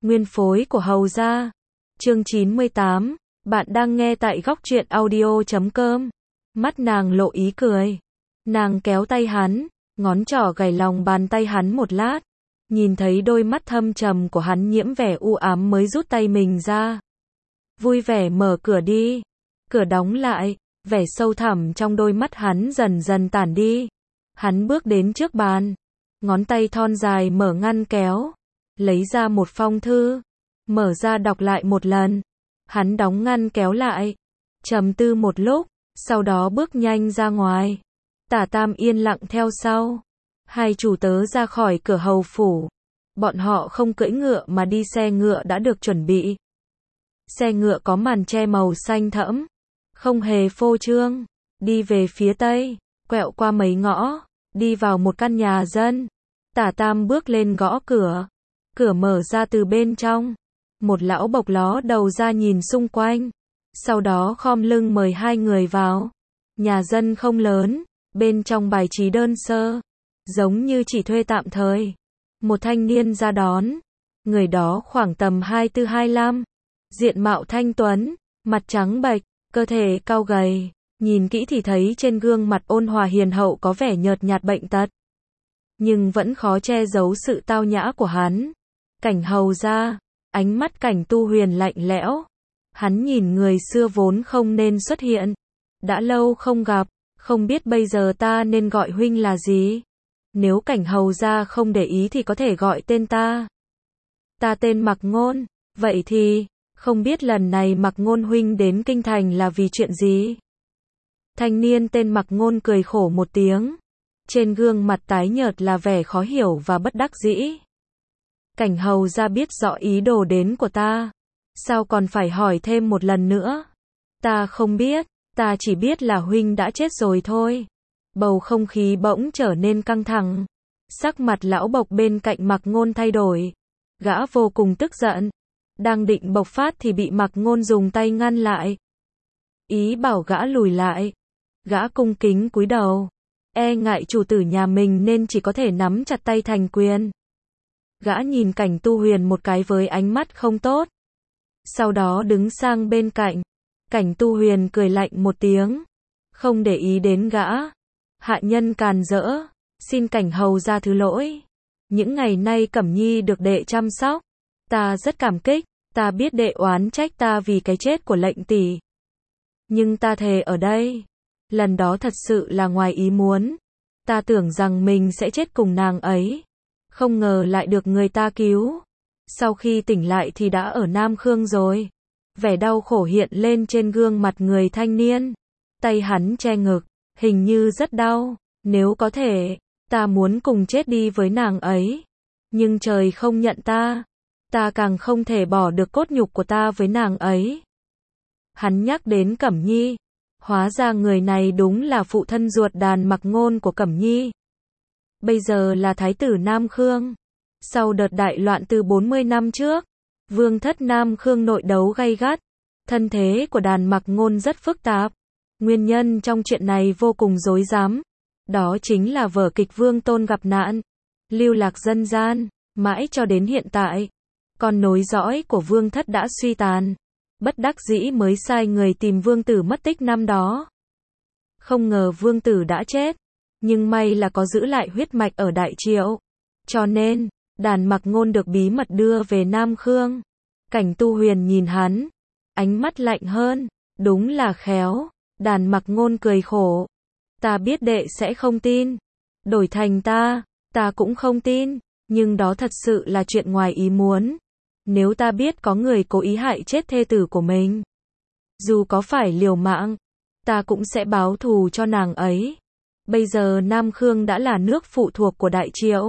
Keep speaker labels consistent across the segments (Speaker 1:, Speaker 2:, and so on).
Speaker 1: Nguyên phối của Hầu gia. Chương 98, bạn đang nghe tại góc truyện audio.com. Mắt nàng lộ ý cười. Nàng kéo tay hắn, ngón trỏ gảy lòng bàn tay hắn một lát. Nhìn thấy đôi mắt thâm trầm của hắn nhiễm vẻ u ám mới rút tay mình ra. Vui vẻ mở cửa đi. Cửa đóng lại, vẻ sâu thẳm trong đôi mắt hắn dần dần tản đi. Hắn bước đến trước bàn. Ngón tay thon dài mở ngăn kéo. Lấy ra một phong thư. Mở ra đọc lại một lần. Hắn đóng ngăn kéo lại. Trầm tư một lúc, sau đó bước nhanh ra ngoài. Tả Tam yên lặng theo sau. Hai chủ tớ ra khỏi cửa hầu phủ. Bọn họ không cưỡi ngựa mà đi xe ngựa đã được chuẩn bị. Xe ngựa có màn che màu xanh thẫm, không hề phô trương. Đi về phía tây, quẹo qua mấy ngõ, đi vào một căn nhà dân. Tả Tam bước lên gõ cửa. Cửa mở ra từ bên trong. Một lão bộc ló đầu ra nhìn xung quanh. Sau đó khom lưng mời hai người vào. Nhà dân không lớn, bên trong bài trí đơn sơ, giống như chỉ thuê tạm thời. Một thanh niên ra đón. Người đó khoảng tầm 24-25. Diện mạo thanh tuấn, mặt trắng bệch, cơ thể cao gầy. Nhìn kỹ thì thấy trên gương mặt ôn hòa hiền hậu có vẻ nhợt nhạt bệnh tật. Nhưng vẫn khó che giấu sự tao nhã của hắn. Cảnh Hầu gia. Ánh mắt Cảnh Tu Huyền lạnh lẽo. Hắn nhìn người xưa vốn không nên xuất hiện. Đã lâu không gặp, không biết bây giờ ta nên gọi huynh là gì? Nếu Cảnh Hầu gia không để ý thì có thể gọi tên ta. Ta tên Mạc Ngôn, vậy thì, không biết lần này Mạc Ngôn huynh đến kinh thành là vì chuyện gì? Thanh niên tên Mạc Ngôn cười khổ một tiếng. Trên gương mặt tái nhợt là vẻ khó hiểu và bất đắc dĩ. Cảnh Hầu gia biết rõ ý đồ đến của ta. Sao còn phải hỏi thêm một lần nữa? Ta không biết, ta chỉ biết là huynh đã chết rồi thôi. Bầu không khí bỗng trở nên căng thẳng. Sắc mặt lão bộc bên cạnh Mạc Ngôn thay đổi. Gã vô cùng tức giận. Đang định bộc phát thì bị Mạc Ngôn dùng tay ngăn lại. Ý bảo gã lùi lại. Gã cung kính cúi đầu. E ngại chủ tử nhà mình nên chỉ có thể nắm chặt tay thành quyền. Gã nhìn Cảnh Tu Huyền một cái với ánh mắt không tốt. Sau đó đứng sang bên cạnh. Cảnh Tu Huyền cười lạnh một tiếng. Không để ý đến gã. Hạ nhân càn rỡ. Xin Cảnh Hầu gia thứ lỗi. Những ngày nay Cẩm Nhi được đệ chăm sóc. Ta rất cảm kích. Ta biết đệ oán trách ta vì cái chết của lệnh tỷ. Nhưng ta thề ở đây. Lần đó thật sự là ngoài ý muốn. Ta tưởng rằng mình sẽ chết cùng nàng ấy. Không ngờ lại được người ta cứu. Sau khi tỉnh lại thì đã ở Nam Khương rồi. Vẻ đau khổ hiện lên trên gương mặt người thanh niên. Tay hắn che ngực, hình như rất đau. Nếu có thể, ta muốn cùng chết đi với nàng ấy. Nhưng trời không nhận ta. Ta càng không thể bỏ được cốt nhục của ta với nàng ấy. Hắn nhắc đến Cẩm Nhi. Hóa ra người này đúng là phụ thân ruột Đàn Mạc Ngôn của Cẩm Nhi. Bây giờ là thái tử Nam Khương. Sau đợt đại loạn từ 40 năm trước, vương thất Nam Khương nội đấu gay gắt. Thân thế của Đàn Mạc Ngôn rất phức tạp. Nguyên nhân trong chuyện này vô cùng rối rắm. Đó chính là vở kịch Vương Tôn gặp nạn, lưu lạc dân gian, mãi cho đến hiện tại. Con nối dõi của vương thất đã suy tàn. Bất đắc dĩ mới sai người tìm vương tử mất tích năm đó. Không ngờ vương tử đã chết. Nhưng may là có giữ lại huyết mạch ở Đại Triệu. Cho nên, Đàn Mạc Ngôn được bí mật đưa về Nam Khương. Cảnh Tu Huyền nhìn hắn. Ánh mắt lạnh hơn. Đúng là khéo. Đàn Mạc Ngôn cười khổ. Ta biết đệ sẽ không tin. Đổi thành ta cũng không tin. Nhưng đó thật sự là chuyện ngoài ý muốn. Nếu ta biết có người cố ý hại chết thê tử của mình, dù có phải liều mạng, ta cũng sẽ báo thù cho nàng ấy. Bây giờ Nam Khương đã là nước phụ thuộc của Đại Triệu.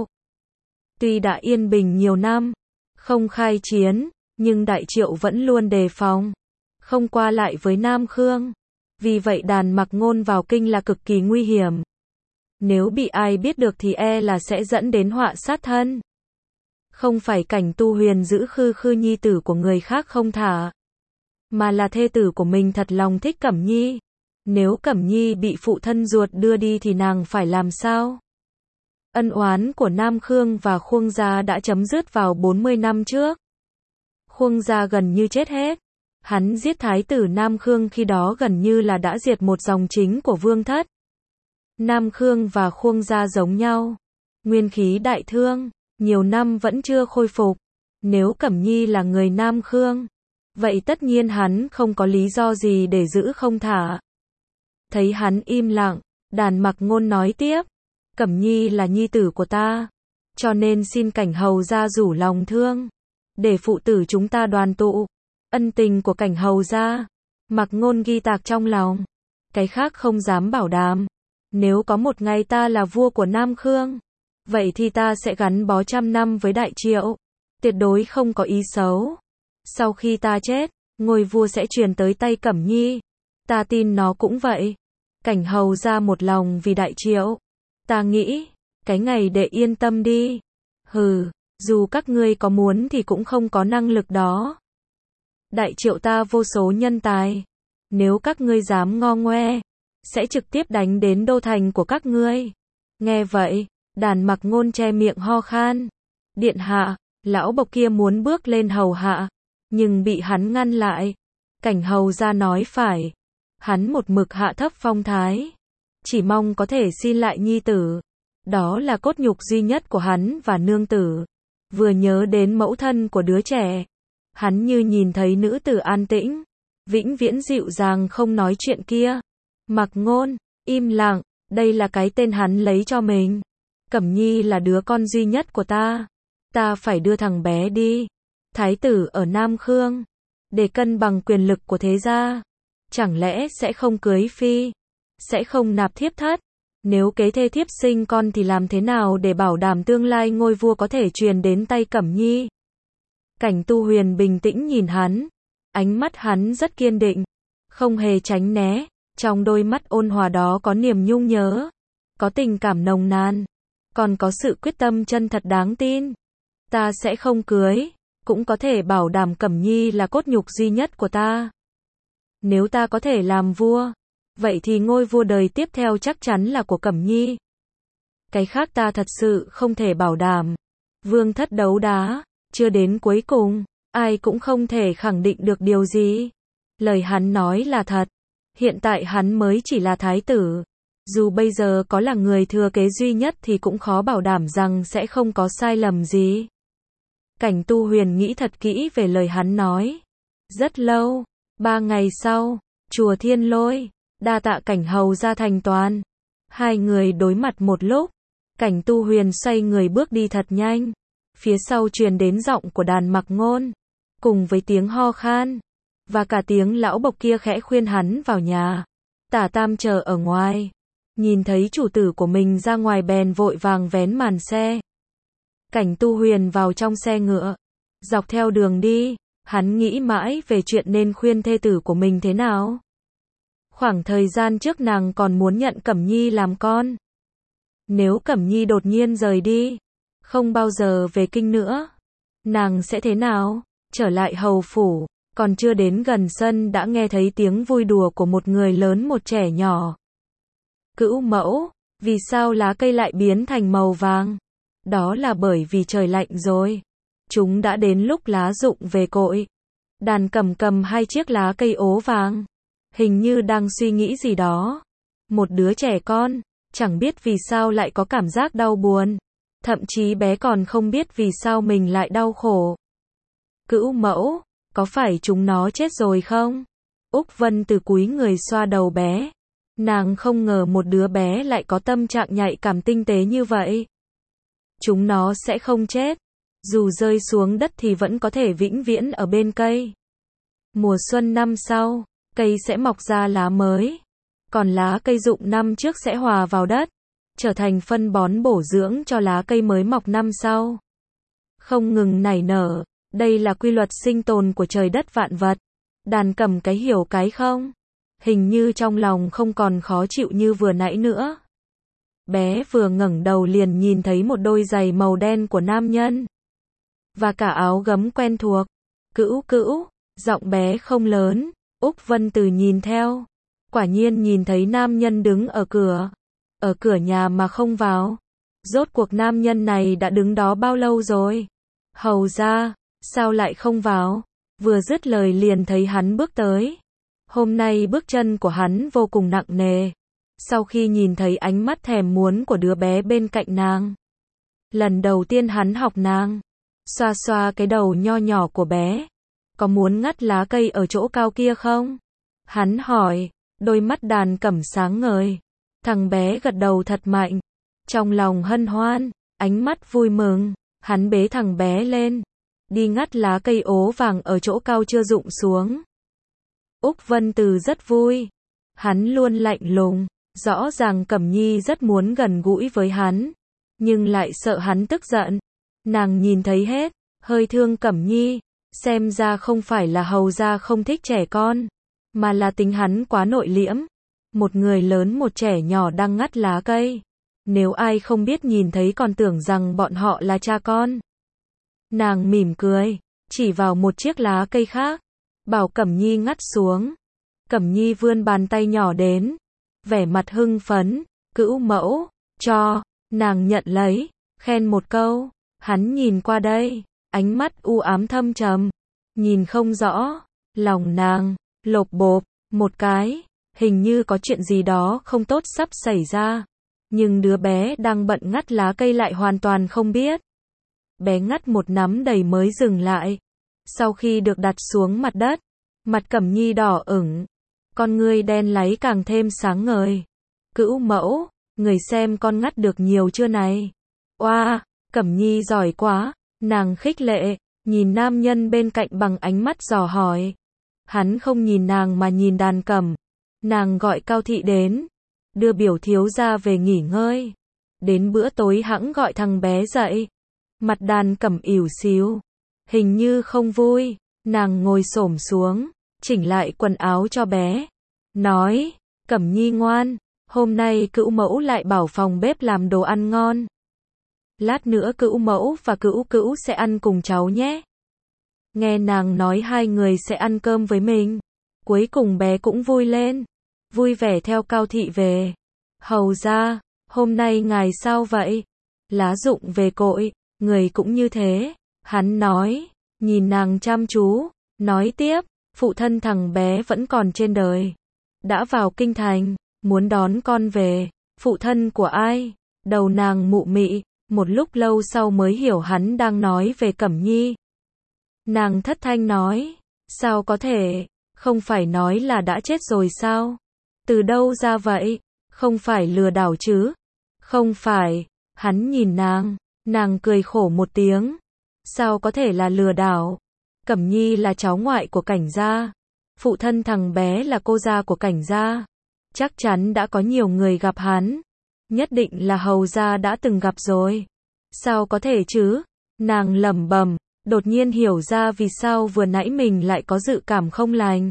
Speaker 1: Tuy đã yên bình nhiều năm, không khai chiến, nhưng Đại Triệu vẫn luôn đề phòng, không qua lại với Nam Khương. Vì vậy Đàn Mạc Ngôn vào kinh là cực kỳ nguy hiểm. Nếu bị ai biết được thì e là sẽ dẫn đến họa sát thân. Không phải Cảnh Tu Huyền giữ khư khư nhi tử của người khác không thả, mà là thê tử của mình thật lòng thích Cẩm Nhi. Nếu Cẩm Nhi bị phụ thân ruột đưa đi thì nàng phải làm sao? Ân oán của Nam Khương và Khuông gia đã chấm dứt vào 40 năm trước. Khuông gia gần như chết hết. Hắn giết thái tử Nam Khương khi đó gần như là đã diệt một dòng chính của vương thất. Nam Khương và Khuông gia giống nhau. Nguyên khí đại thương, nhiều năm vẫn chưa khôi phục. Nếu Cẩm Nhi là người Nam Khương, vậy tất nhiên hắn không có lý do gì để giữ không thả. Thấy hắn im lặng, Đàn Mặc Ngôn nói tiếp. Cẩm Nhi là nhi tử của ta, cho nên xin Cảnh hầu gia rủ lòng thương, để phụ tử chúng ta đoàn tụ. Ân tình của Cảnh hầu gia, Mặc Ngôn ghi tạc trong lòng. Cái khác không dám bảo đảm. Nếu có một ngày ta là vua của Nam Khương, vậy thì ta sẽ gắn bó 100 năm với Đại Triệu. Tuyệt đối không có ý xấu. Sau khi ta chết, ngôi vua sẽ truyền tới tay Cẩm Nhi. Ta tin nó cũng vậy. Cảnh hầu gia một lòng vì Đại Triệu. Ta nghĩ, cái ngày để yên tâm đi. Hừ, dù các ngươi có muốn thì cũng không có năng lực đó. Đại Triệu ta vô số nhân tài. Nếu các ngươi dám ngo ngoe, sẽ trực tiếp đánh đến đô thành của các ngươi. Nghe vậy, Đàn Mặc Ngôn che miệng ho khan. Điện hạ, lão bộc kia muốn bước lên hầu hạ, nhưng bị hắn ngăn lại. Cảnh hầu gia nói phải. Hắn một mực hạ thấp phong thái, chỉ mong có thể xin lại nhi tử. Đó là cốt nhục duy nhất của hắn và nương tử. Vừa nhớ đến mẫu thân của đứa trẻ, hắn như nhìn thấy nữ tử an tĩnh, vĩnh viễn dịu dàng không nói chuyện kia. Mặc Ngôn, im lặng, đây là cái tên hắn lấy cho mình. Cẩm Nhi là đứa con duy nhất của ta. Ta phải đưa thằng bé đi. Thái tử ở Nam Khương, để cân bằng quyền lực của thế gia. Chẳng lẽ sẽ không cưới phi, sẽ không nạp thiếp thất? Nếu kế thê thiếp sinh con thì làm thế nào để bảo đảm tương lai ngôi vua có thể truyền đến tay Cẩm Nhi? Cảnh Tu Huyền bình tĩnh nhìn hắn, ánh mắt hắn rất kiên định, không hề tránh né, trong đôi mắt ôn hòa đó có niềm nhung nhớ, có tình cảm nồng nàn, còn có sự quyết tâm chân thật đáng tin. Ta sẽ không cưới, cũng có thể bảo đảm Cẩm Nhi là cốt nhục duy nhất của ta. Nếu ta có thể làm vua, vậy thì ngôi vua đời tiếp theo chắc chắn là của Cẩm Nhi. Cái khác ta thật sự không thể bảo đảm. Vương thất đấu đá, chưa đến cuối cùng, ai cũng không thể khẳng định được điều gì. Lời hắn nói là thật. Hiện tại hắn mới chỉ là thái tử. Dù bây giờ có là người thừa kế duy nhất thì cũng khó bảo đảm rằng sẽ không có sai lầm gì. Cảnh Tu Huyền nghĩ thật kỹ về lời hắn nói. Rất lâu, 3 ngày sau, chùa Thiên Lôi, đa tạ Cảnh hầu gia thành toàn. Hai người đối mặt một lúc, Cảnh Tu Huyền xoay người bước đi thật nhanh. Phía sau truyền đến giọng của Đàn Mặc Ngôn, cùng với tiếng ho khan, và cả tiếng lão bộc kia khẽ khuyên hắn vào nhà. Tả Tam chờ ở ngoài, nhìn thấy chủ tử của mình ra ngoài bèn vội vàng vén màn xe. Cảnh Tu Huyền vào trong xe ngựa, dọc theo đường đi, hắn nghĩ mãi về chuyện nên khuyên thê tử của mình thế nào. Khoảng thời gian trước nàng còn muốn nhận Cẩm Nhi làm con. Nếu Cẩm Nhi đột nhiên rời đi, không bao giờ về kinh nữa, nàng sẽ thế nào? Trở lại hầu phủ, còn chưa đến gần sân đã nghe thấy tiếng vui đùa của một người lớn một trẻ nhỏ. Cữu mẫu, vì sao lá cây lại biến thành màu vàng? Đó là bởi vì trời lạnh rồi. Chúng đã đến lúc lá rụng về cội. Đàn cầm cầm hai chiếc lá cây ố vàng, hình như đang suy nghĩ gì đó. Một đứa trẻ con, chẳng biết vì sao lại có cảm giác đau buồn. Thậm chí bé còn không biết vì sao mình lại đau khổ. Cữu mẫu, có phải chúng nó chết rồi không? Úc Vân từ cúi người xoa đầu bé. Nàng không ngờ một đứa bé lại có tâm trạng nhạy cảm tinh tế như vậy. Chúng nó sẽ không chết. Dù rơi xuống đất thì vẫn có thể vĩnh viễn ở bên cây. Mùa xuân năm sau, cây sẽ mọc ra lá mới. Còn lá cây rụng năm trước sẽ hòa vào đất, trở thành phân bón bổ dưỡng cho lá cây mới mọc năm sau. Không ngừng nảy nở, đây là quy luật sinh tồn của trời đất vạn vật. Đàn cầm cái hiểu cái không? Hình như trong lòng không còn khó chịu như vừa nãy nữa. Bé vừa ngẩng đầu liền nhìn thấy một đôi giày màu đen của nam nhân. Và cả áo gấm quen thuộc. Cữu cữu, giọng bé không lớn. Úc Vân Từ nhìn theo. Quả nhiên nhìn thấy nam nhân đứng ở cửa. Ở cửa nhà mà không vào. Rốt cuộc nam nhân này đã đứng đó bao lâu rồi? Hầu ra, sao lại không vào? Vừa dứt lời liền thấy hắn bước tới. Hôm nay bước chân của hắn vô cùng nặng nề. Sau khi nhìn thấy ánh mắt thèm muốn của đứa bé bên cạnh nàng. Lần đầu tiên hắn học nàng. Xoa xoa cái đầu nho nhỏ của bé. Có muốn ngắt lá cây ở chỗ cao kia không? Hắn hỏi, đôi mắt Đàn Cẩm sáng ngời. Thằng bé gật đầu thật mạnh. Trong lòng hân hoan, ánh mắt vui mừng, hắn bế thằng bé lên. Đi ngắt lá cây ố vàng ở chỗ cao chưa rụng xuống. Úc Vân Từ rất vui. Hắn luôn lạnh lùng. Rõ ràng Cẩm Nhi rất muốn gần gũi với hắn. Nhưng lại sợ hắn tức giận. Nàng nhìn thấy hết, hơi thương Cẩm Nhi. Xem ra không phải là hầu gia không thích trẻ con. Mà là tính hắn quá nội liễm. Một người lớn một trẻ nhỏ đang ngắt lá cây. Nếu ai không biết nhìn thấy còn tưởng rằng bọn họ là cha con. Nàng mỉm cười, chỉ vào một chiếc lá cây khác. Bảo Cẩm Nhi ngắt xuống. Cẩm Nhi vươn bàn tay nhỏ đến. Vẻ mặt hưng phấn, cữu mẫu, cho, nàng nhận lấy, khen một câu. Hắn nhìn qua đây, ánh mắt u ám thâm trầm. Nhìn không rõ, lòng nàng, lộp bộp, một cái. Hình như có chuyện gì đó không tốt sắp xảy ra. Nhưng đứa bé đang bận ngắt lá cây lại hoàn toàn không biết. Bé ngắt một nắm đầy mới dừng lại. Sau khi được đặt xuống mặt đất, mặt Cẩm Nhi đỏ ửng, con ngươi đen láy càng thêm sáng ngời. Cữu mẫu, người xem con ngắt được nhiều chưa này? Oa, Cẩm Nhi giỏi quá, nàng khích lệ, nhìn nam nhân bên cạnh bằng ánh mắt dò hỏi. Hắn không nhìn nàng mà nhìn Đàn Cẩm. Nàng gọi Cao Thị đến, đưa biểu thiếu gia về nghỉ ngơi. Đến bữa tối hẵng gọi thằng bé dậy. Mặt Đàn Cẩm ỉu xìu, hình như không vui. Nàng ngồi xổm xuống, chỉnh lại quần áo cho bé. Nói, Cẩm Nhi ngoan, hôm nay cữu mẫu lại bảo phòng bếp làm đồ ăn ngon. Lát nữa cữu mẫu và cữu cữu sẽ ăn cùng cháu nhé. Nghe nàng nói hai người sẽ ăn cơm với mình. Cuối cùng bé cũng vui lên. Vui vẻ theo Cao Thị về. Hầu ra, hôm nay ngài sao vậy? Lá rụng về cội, người cũng như thế. Hắn nói, nhìn nàng chăm chú, nói tiếp, phụ thân thằng bé vẫn còn trên đời. Đã vào kinh thành, muốn đón con về. Phụ thân của ai? Đầu nàng mụ mị, một lúc lâu sau mới hiểu hắn đang nói về Cẩm Nhi. Nàng thất thanh nói, sao có thể, không phải nói là đã chết rồi sao? Từ đâu ra vậy? Không phải lừa đảo chứ? Không phải, hắn nhìn nàng cười khổ một tiếng. Sao có thể là lừa đảo? Cẩm Nhi là cháu ngoại của Cảnh gia. Phụ thân thằng bé là cô gia của Cảnh gia. Chắc chắn đã có nhiều người gặp hắn. Nhất định là hầu gia đã từng gặp rồi. Sao có thể chứ? Nàng lẩm bẩm, đột nhiên hiểu ra vì sao vừa nãy mình lại có dự cảm không lành.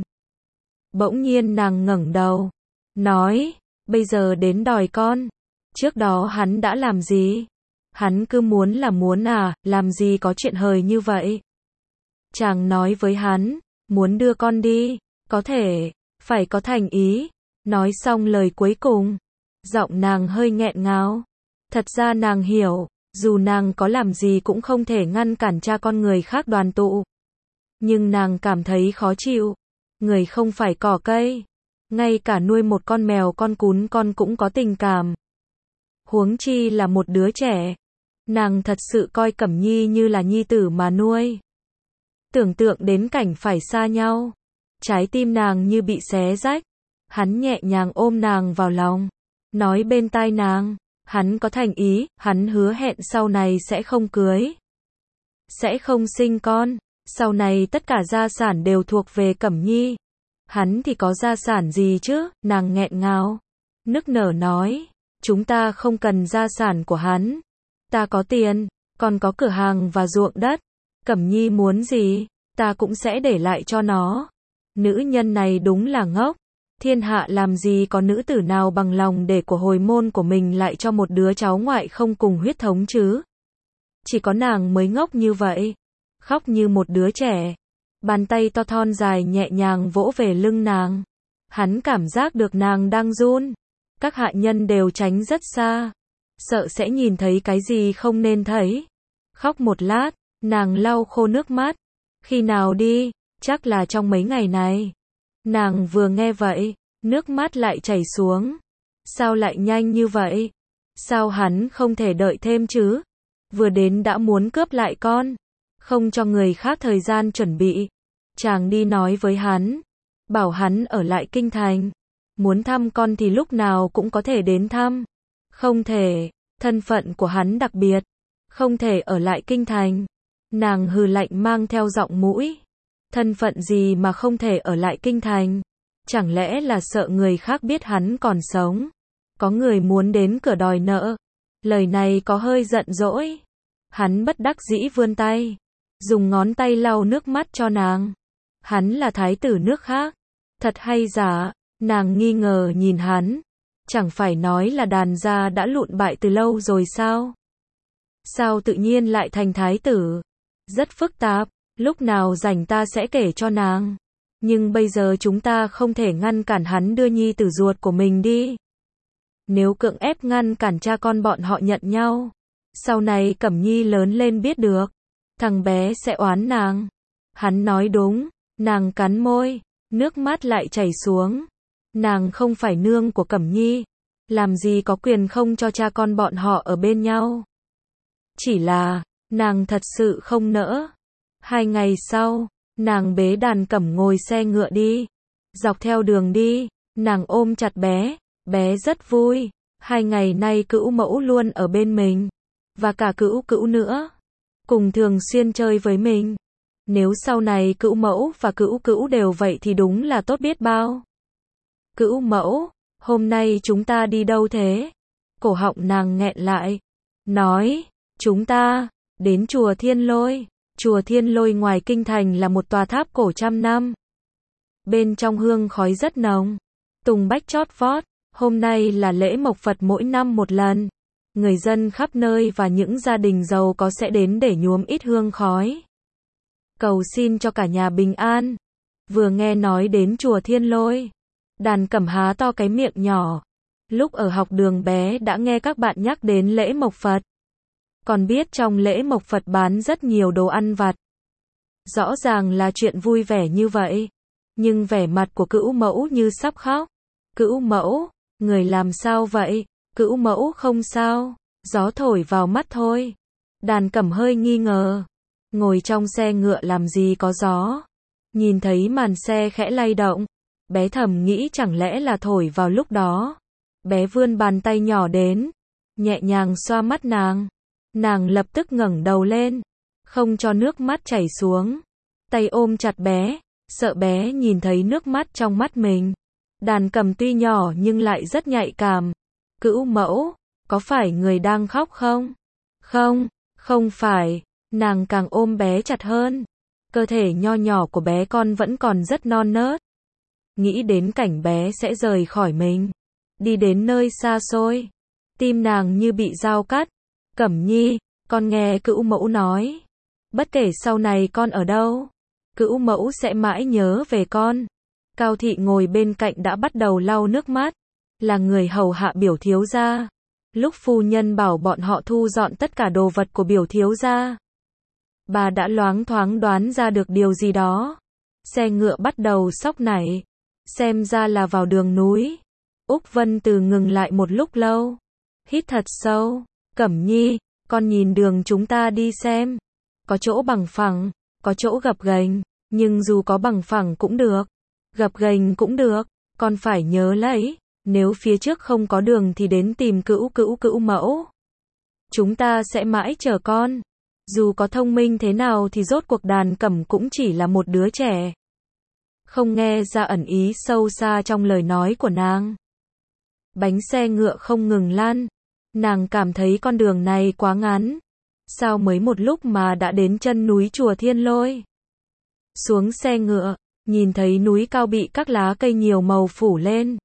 Speaker 1: Bỗng nhiên nàng ngẩng đầu, nói, bây giờ đến đòi con. Trước đó hắn đã làm gì? Hắn cứ muốn là muốn à, làm gì có chuyện hời như vậy? Chàng nói với hắn, muốn đưa con đi, có thể, phải có thành ý. Nói xong lời cuối cùng, giọng nàng hơi nghẹn ngào. Thật ra nàng hiểu, dù nàng có làm gì cũng không thể ngăn cản cha con người khác đoàn tụ. Nhưng nàng cảm thấy khó chịu. Người không phải cỏ cây. Ngay cả nuôi một con mèo con cún con cũng có tình cảm. Huống chi là một đứa trẻ. Nàng thật sự coi Cẩm Nhi như là nhi tử mà nuôi. Tưởng tượng đến cảnh phải xa nhau. Trái tim nàng như bị xé rách. Hắn nhẹ nhàng ôm nàng vào lòng. Nói bên tai nàng. Hắn có thành ý, hắn hứa hẹn sau này sẽ không cưới. Sẽ không sinh con. Sau này tất cả gia sản đều thuộc về Cẩm Nhi. Hắn thì có gia sản gì chứ? Nàng nghẹn ngào. Nức nở nói. Chúng ta không cần gia sản của hắn. Ta có tiền, còn có cửa hàng và ruộng đất. Cẩm Nhi muốn gì, ta cũng sẽ để lại cho nó. Nữ nhân này đúng là ngốc. Thiên hạ làm gì có nữ tử nào bằng lòng để của hồi môn của mình lại cho một đứa cháu ngoại không cùng huyết thống chứ. Chỉ có nàng mới ngốc như vậy. Khóc như một đứa trẻ. Bàn tay to thon dài nhẹ nhàng vỗ về lưng nàng. Hắn cảm giác được nàng đang run. Các hạ nhân đều tránh rất xa. Sợ sẽ nhìn thấy cái gì không nên thấy. Khóc một lát, nàng lau khô nước mắt. Khi nào đi, chắc là trong mấy ngày này. Nàng vừa nghe vậy, nước mắt lại chảy xuống. Sao lại nhanh như vậy? Sao hắn không thể đợi thêm chứ? Vừa đến đã muốn cướp lại con, không cho người khác thời gian chuẩn bị. Chàng đi nói với hắn, bảo hắn ở lại kinh thành. Muốn thăm con thì lúc nào cũng có thể đến thăm. Không thể, thân phận của hắn đặc biệt, không thể ở lại kinh thành. Nàng hừ lạnh mang theo giọng mũi. Thân phận gì mà không thể ở lại kinh thành? Chẳng lẽ là sợ người khác biết hắn còn sống? Có người muốn đến cửa đòi nợ. Lời này có hơi giận dỗi. Hắn bất đắc dĩ vươn tay, dùng ngón tay lau nước mắt cho nàng. Hắn là thái tử nước khác. Thật hay giả? Nàng nghi ngờ nhìn hắn. Chẳng phải nói là đàn gia đã lụn bại từ lâu rồi sao? Sao tự nhiên lại thành thái tử? Rất phức tạp, lúc nào rảnh ta sẽ kể cho nàng. Nhưng bây giờ chúng ta không thể ngăn cản hắn đưa nhi tử ruột của mình đi. Nếu cưỡng ép ngăn cản cha con bọn họ nhận nhau, sau này Cẩm Nhi lớn lên biết được, thằng bé sẽ oán nàng. Hắn nói đúng, nàng cắn môi, nước mắt lại chảy xuống. Nàng không phải nương của Cẩm Nhi, làm gì có quyền không cho cha con bọn họ ở bên nhau. Chỉ là, nàng thật sự không nỡ. 2 ngày sau, nàng bế Đàn Cẩm ngồi xe ngựa đi. Dọc theo đường đi, nàng ôm chặt bé, bé rất vui. 2 ngày nay Cữu Mẫu luôn ở bên mình, và cả Cữu Cữu nữa, cùng thường xuyên chơi với mình. Nếu sau này Cữu Mẫu và Cữu Cữu đều vậy thì đúng là tốt biết bao. Cữu Mẫu, hôm nay chúng ta đi đâu thế? Cổ họng nàng nghẹn lại, nói, chúng ta đến chùa Thiên Lôi. Chùa Thiên Lôi ngoài kinh thành là một tòa tháp cổ trăm năm. Bên trong hương khói rất nồng, tùng bách chót vót. Hôm nay là lễ mộc Phật mỗi năm một lần. Người dân khắp nơi và những gia đình giàu có sẽ đến để nhuốm ít hương khói, cầu xin cho cả nhà bình an. Vừa nghe nói đến chùa Thiên Lôi, Đàn Cẩm há to cái miệng nhỏ. Lúc ở học đường bé đã nghe các bạn nhắc đến lễ mộc Phật, còn biết trong lễ mộc Phật bán rất nhiều đồ ăn vặt. Rõ ràng là chuyện vui vẻ như vậy, nhưng vẻ mặt của Cữu Mẫu như sắp khóc. Cữu Mẫu, người làm sao vậy? Cữu Mẫu không sao, gió thổi vào mắt thôi. Đàn Cẩm hơi nghi ngờ, ngồi trong xe ngựa làm gì có gió. Nhìn thấy màn xe khẽ lay động, bé thầm nghĩ chẳng lẽ là thổi vào lúc đó. Bé vươn bàn tay nhỏ đến, nhẹ nhàng xoa mắt nàng. Nàng lập tức ngẩng đầu lên, không cho nước mắt chảy xuống. Tay ôm chặt bé, sợ bé nhìn thấy nước mắt trong mắt mình. Đàn Cẩm tuy nhỏ nhưng lại rất nhạy cảm. Cữu Mẫu, có phải người đang khóc không? Không, không phải. Nàng càng ôm bé chặt hơn. Cơ thể nho nhỏ của bé con vẫn còn rất non nớt. Nghĩ đến cảnh bé sẽ rời khỏi mình, đi đến nơi xa xôi, tim nàng như bị dao cắt. Cẩm Nhi, con nghe Cữu Mẫu nói, bất kể sau này con ở đâu, Cữu Mẫu sẽ mãi nhớ về con. Cao Thị ngồi bên cạnh đã bắt đầu lau nước mắt, là người hầu hạ biểu thiếu gia. Lúc phu nhân bảo bọn họ thu dọn tất cả đồ vật của biểu thiếu gia, bà đã loáng thoáng đoán ra được điều gì đó. Xe ngựa bắt đầu xóc nảy, xem ra là vào đường núi. Úc Vân Từ ngừng lại một lúc lâu, hít thật sâu. Cẩm Nhi, con nhìn đường chúng ta đi xem. Có chỗ bằng phẳng, có chỗ gập ghềnh, nhưng dù có bằng phẳng cũng được, gập ghềnh cũng được, con phải nhớ lấy, nếu phía trước không có đường thì đến tìm Cữu Mẫu. Chúng ta sẽ mãi chờ con. Dù có thông minh thế nào thì rốt cuộc Đàn Cẩm cũng chỉ là một đứa trẻ, không nghe ra ẩn ý sâu xa trong lời nói của nàng. Bánh xe ngựa không ngừng lăn. Nàng cảm thấy con đường này quá ngắn. Sao mới một lúc mà đã đến chân núi chùa Thiên Lôi? Xuống xe ngựa, nhìn thấy núi cao bị các lá cây nhiều màu phủ lên.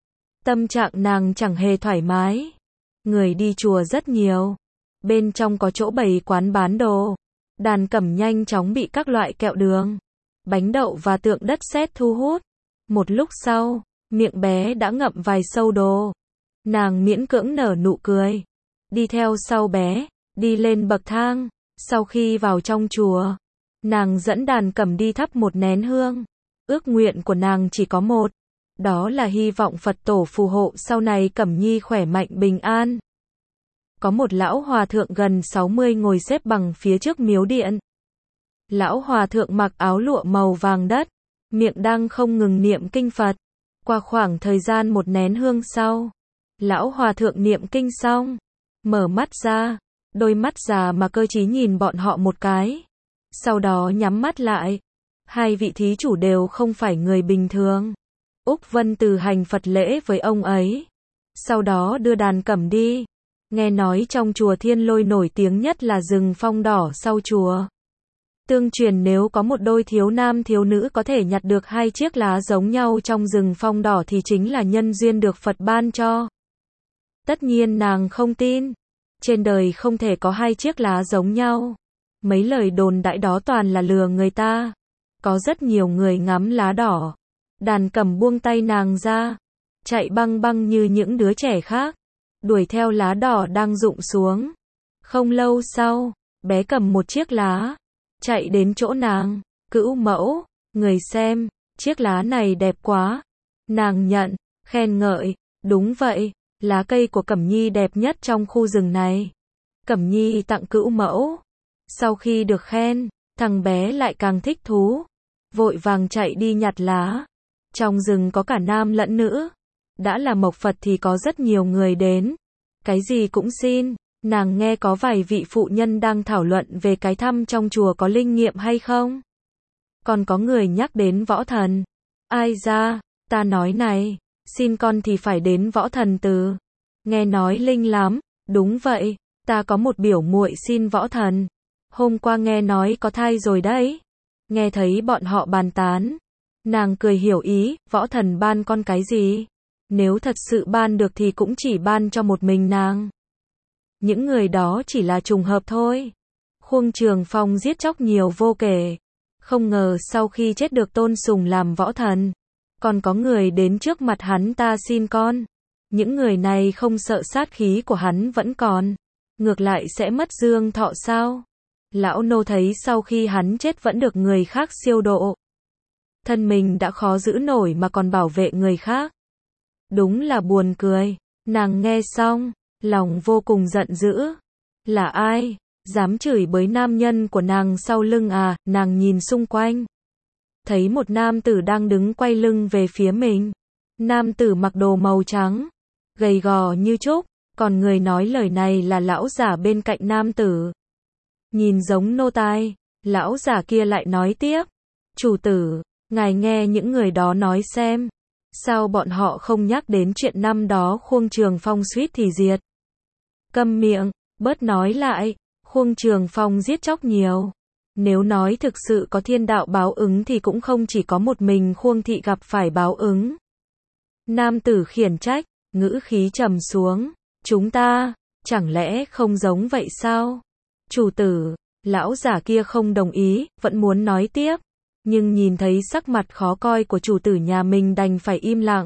Speaker 1: Tâm trạng nàng chẳng hề thoải mái. Người đi chùa rất nhiều. Bên trong có chỗ bày quán bán đồ. Đàn Cẩm nhanh chóng bị các loại kẹo đường, bánh đậu và tượng đất sét thu hút. Một lúc sau, miệng bé đã ngậm vài sâu đồ. Nàng miễn cưỡng nở nụ cười, đi theo sau bé, đi lên bậc thang. Sau khi vào trong chùa, Nàng dẫn đàn cầm đi thắp một nén hương. Ước nguyện của nàng chỉ có một, đó là hy vọng Phật tổ phù hộ sau này Cẩm Nhi khỏe mạnh bình an. Có một lão hòa thượng gần 60 ngồi xếp bằng phía trước miếu điện. Lão hòa thượng mặc áo lụa màu vàng đất, miệng đang không ngừng niệm kinh Phật. Qua khoảng thời gian một nén hương sau, lão hòa thượng niệm kinh xong, mở mắt ra, đôi mắt già mà cơ trí nhìn bọn họ một cái. Sau đó nhắm mắt lại. Hai vị thí chủ đều không phải người bình thường. Úc Vân Từ hành Phật lễ với ông ấy. Sau đó đưa đàn cẩm đi. Nghe nói trong chùa Thiên Lôi nổi tiếng nhất là rừng phong đỏ sau chùa. Tương truyền nếu có một đôi thiếu nam thiếu nữ có thể nhặt được hai chiếc lá giống nhau trong rừng phong đỏ thì chính là nhân duyên được Phật ban cho. Tất nhiên nàng không tin. Trên đời không thể có hai chiếc lá giống nhau. Mấy lời đồn đại đó toàn là lừa người ta. Có rất nhiều người ngắm lá đỏ. Đàn cẩm buông tay nàng ra, chạy băng băng như những đứa trẻ khác, đuổi theo lá đỏ đang rụng xuống. Không lâu sau, bé cầm một chiếc lá, chạy đến chỗ nàng. Cữu mẫu, người xem, chiếc lá này đẹp quá. Nàng nhận, khen ngợi, đúng vậy, lá cây của Cẩm Nhi đẹp nhất trong khu rừng này. Cẩm Nhi tặng Cữu mẫu. Sau khi được khen, thằng bé lại càng thích thú, vội vàng chạy đi nhặt lá. Trong rừng có cả nam lẫn nữ. Đã là mộc Phật thì có rất nhiều người đến. Cái gì cũng xin. Nàng nghe có vài vị phụ nhân đang thảo luận về cái thăm trong chùa có linh nghiệm hay không. Còn có người nhắc đến võ thần. Ai ra, ta nói này, xin con thì phải đến võ thần từ. Nghe nói linh lắm. Đúng vậy, ta có một biểu muội xin võ thần. Hôm qua nghe nói có thai rồi đấy. Nghe thấy bọn họ bàn tán. Nàng cười hiểu ý, võ thần ban con cái gì? Nếu thật sự ban được thì cũng chỉ ban cho một mình nàng. Những người đó chỉ là trùng hợp thôi. Khuông Trường Phong giết chóc nhiều vô kể. Không ngờ sau khi chết được tôn sùng làm võ thần. Còn có người đến trước mặt hắn ta xin con. Những người này không sợ sát khí của hắn vẫn còn. Ngược lại sẽ mất dương thọ sao? Lão nô thấy sau khi hắn chết vẫn được người khác siêu độ. Thân mình đã khó giữ nổi mà còn bảo vệ người khác. Đúng là buồn cười. Nàng nghe xong, lòng vô cùng giận dữ. Là ai? Dám chửi bới nam nhân của nàng sau lưng à? Nàng nhìn xung quanh. Thấy một nam tử đang đứng quay lưng về phía mình. Nam tử mặc đồ màu trắng, gầy gò như trúc. Còn người nói lời này là lão giả bên cạnh nam tử. Nhìn giống nô tài. Lão giả kia lại nói tiếp. Chủ tử, ngài nghe những người đó nói xem. Sao bọn họ không nhắc đến chuyện năm đó Khuông Trường Phong suýt thì diệt? Câm miệng, bớt nói lại. Khuông Trường Phong giết chóc nhiều. Nếu nói thực sự có thiên đạo báo ứng thì cũng không chỉ có một mình Khuông thị gặp phải báo ứng. Nam tử khiển trách, ngữ khí trầm xuống. Chúng ta, chẳng lẽ không giống vậy sao? Chủ tử, lão giả kia không đồng ý, vẫn muốn nói tiếp. Nhưng nhìn thấy sắc mặt khó coi của chủ tử nhà mình đành phải im lặng.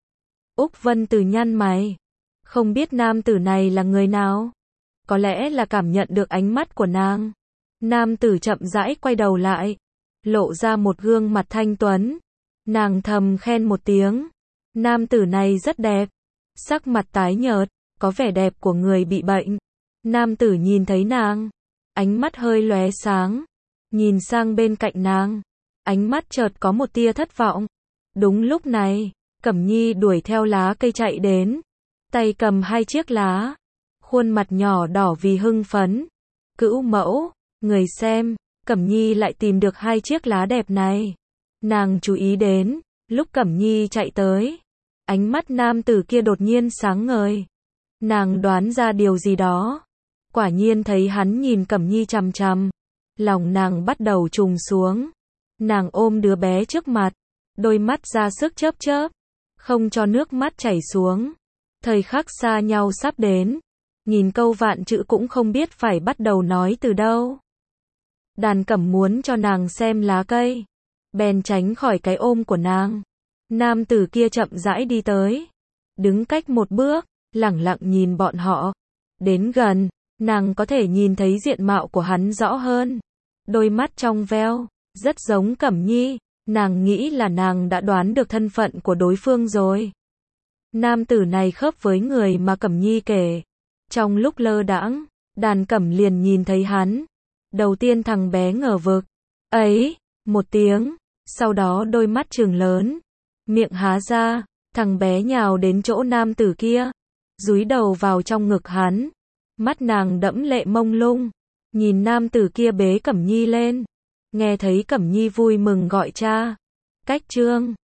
Speaker 1: Úc Vân Từ nhăn mày. Không biết nam tử này là người nào? Có lẽ là cảm nhận được ánh mắt của nàng. Nam tử chậm rãi quay đầu lại. Lộ ra một gương mặt thanh tuấn. Nàng thầm khen một tiếng. Nam tử này rất đẹp. Sắc mặt tái nhợt, có vẻ đẹp của người bị bệnh. Nam tử nhìn thấy nàng. Ánh mắt hơi lóe sáng. Nhìn sang bên cạnh nàng. Ánh mắt chợt có một tia thất vọng. Đúng lúc này, Cẩm Nhi đuổi theo lá cây chạy đến. Tay cầm hai chiếc lá. Khuôn mặt nhỏ đỏ vì hưng phấn. Cữu mẫu, người xem, Cẩm Nhi lại tìm được hai chiếc lá đẹp này. Nàng chú ý đến, lúc Cẩm Nhi chạy tới. Ánh mắt nam tử kia đột nhiên sáng ngời. Nàng đoán ra điều gì đó. Quả nhiên thấy hắn nhìn Cẩm Nhi chằm chằm. Lòng nàng bắt đầu trùng xuống. Nàng ôm đứa bé trước mặt. Đôi mắt ra sức chớp chớp. Không cho nước mắt chảy xuống. Thời khắc xa nhau sắp đến. Nhìn câu vạn chữ cũng không biết phải bắt đầu nói từ đâu. Đàn cẩm muốn cho nàng xem lá cây. Bèn tránh khỏi cái ôm của nàng. Nam tử kia chậm rãi đi tới. Đứng cách một bước, lẳng lặng nhìn bọn họ. Đến gần, nàng có thể nhìn thấy diện mạo của hắn rõ hơn. đôi mắt trong veo, rất giống Cẩm Nhi, nàng nghĩ là nàng đã đoán được thân phận của đối phương rồi. Nam tử này khớp với người mà Cẩm Nhi kể. Trong lúc lơ đãng, Đàn Cẩm liền nhìn thấy hắn. Đầu tiên thằng bé ngờ vực, ấy, một tiếng, sau đó đôi mắt trừng lớn, miệng há ra, thằng bé nhào đến chỗ nam tử kia, dúi đầu vào trong ngực hắn, mắt nàng đẫm lệ mông lung, nhìn nam tử kia bế Cẩm Nhi lên, nghe thấy Cẩm Nhi vui mừng gọi cha. Cách chương